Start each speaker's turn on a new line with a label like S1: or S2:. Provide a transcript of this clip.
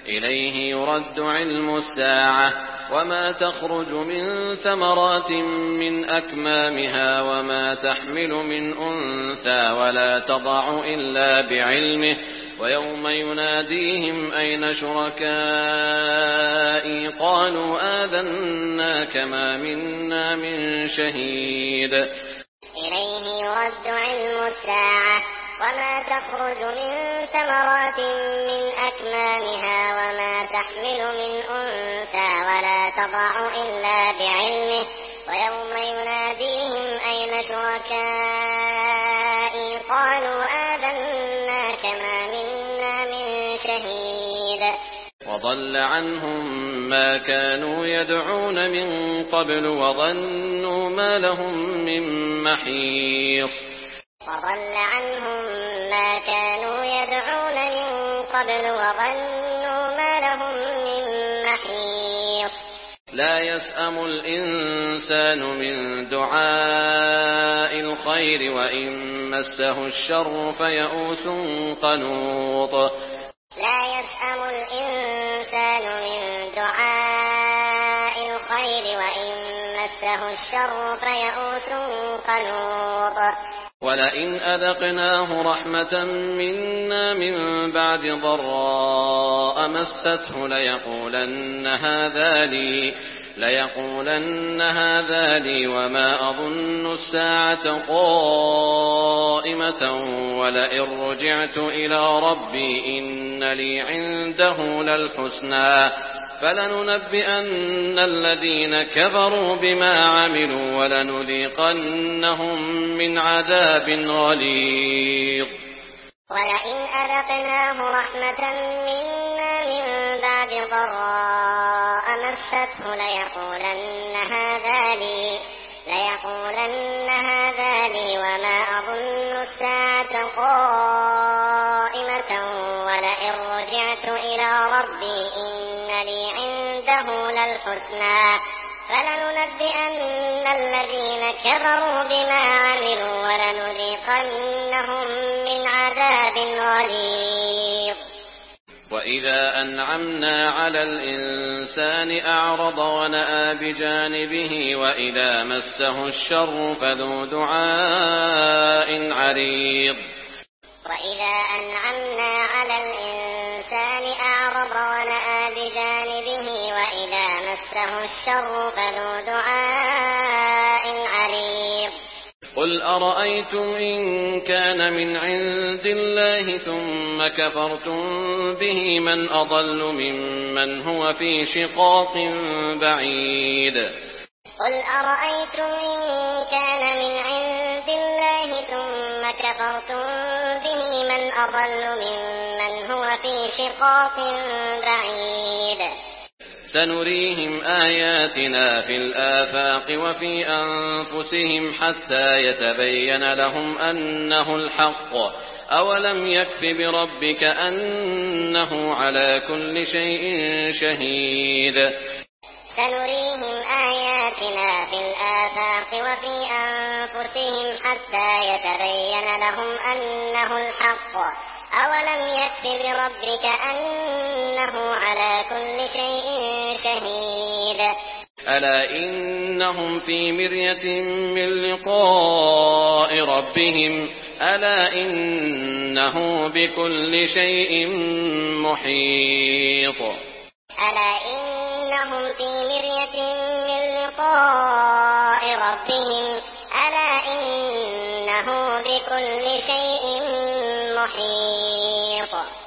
S1: إليه يرد علم الساعة وما تخرج من ثمرات من أكمامها وما تحمل من أنثى ولا تضع إلا بعلمه ويوم يناديهم أين شركائي قالوا آذناك ما منا من شهيد.
S2: إليه يرد علم الساعة وما تخرج من ثمرات من أكمامها وما تحمل من أنثى ولا تضع إلا بعلمه ويوم يناديهم أين شركائي قالوا آذناك ما منا من شهيد.
S1: وضل عنهم ما كانوا يدعون من قبل وظنوا ما لهم من محيص.
S2: وضل عنهم ما كانوا يدعون من قبل وظنوا ما لهم من محيص.
S1: لا يسأم الإنسان من دعاء الخير وإن مسه الشر فيئوس قنوط.
S2: لا يسأم الإنسان من دعاء الخير وإن مسه الشر فيئوس قنوط.
S1: ولئن أذقناه رحمة منا من بعد ضراء مسته ليقولن هذا لي وما أظن الساعة قائمة ولئن رجعت إلى ربي إن لي عنده للحسنى فلننبئن الذين كفروا بما عملوا ولنذيقنهم من عذاب غليظ.
S2: ولئن أذقناه رحمة منا من بعد ضراء مسته ليقولن هذا لي وما أظن الساعة قائمة ولئن رجعت إلى ربي إن لي عنده للحسنى فلننبئن الذين كفروا بما عملوا ولنذيقنهم من عذاب غليظ.
S1: وإذا أنعمنا على الإنسان أعرض ونأى بجانبه وإذا مسه الشر فذو دعاء عريض.
S2: وإذا أنعمنا على الإنسان أعرض ونأى بجانبه وإذا مسه الشر فذو دعاء عريض.
S1: قل أرأيتم إن كان من عند الله ثم كفرتم به من أضل ممن هو في شقاق بعيد.
S2: قل أرأيتم إن كان من عند الله ثم كفرتم به من أضل ممن هو في شقاق بعيد.
S1: سنريهم آياتنا في الآفاق وفي أنفسهم حتى يتبين لهم أنه الحق أولم يكف بربك أنه على كل شيء شهيد.
S2: سنريهم آياتنا في الآفاق وفي أنفسهم حتى يتبين لهم أنه الحق أولم يكف بربك أنه على كل شيء شهيد.
S1: ألا إنهم في مرية من لقاء ربهم ألا إنه بكل شيء محيط.
S2: ألا إنهم في مرية من لقاء ربهم ألا إنه بكل شيء محيط.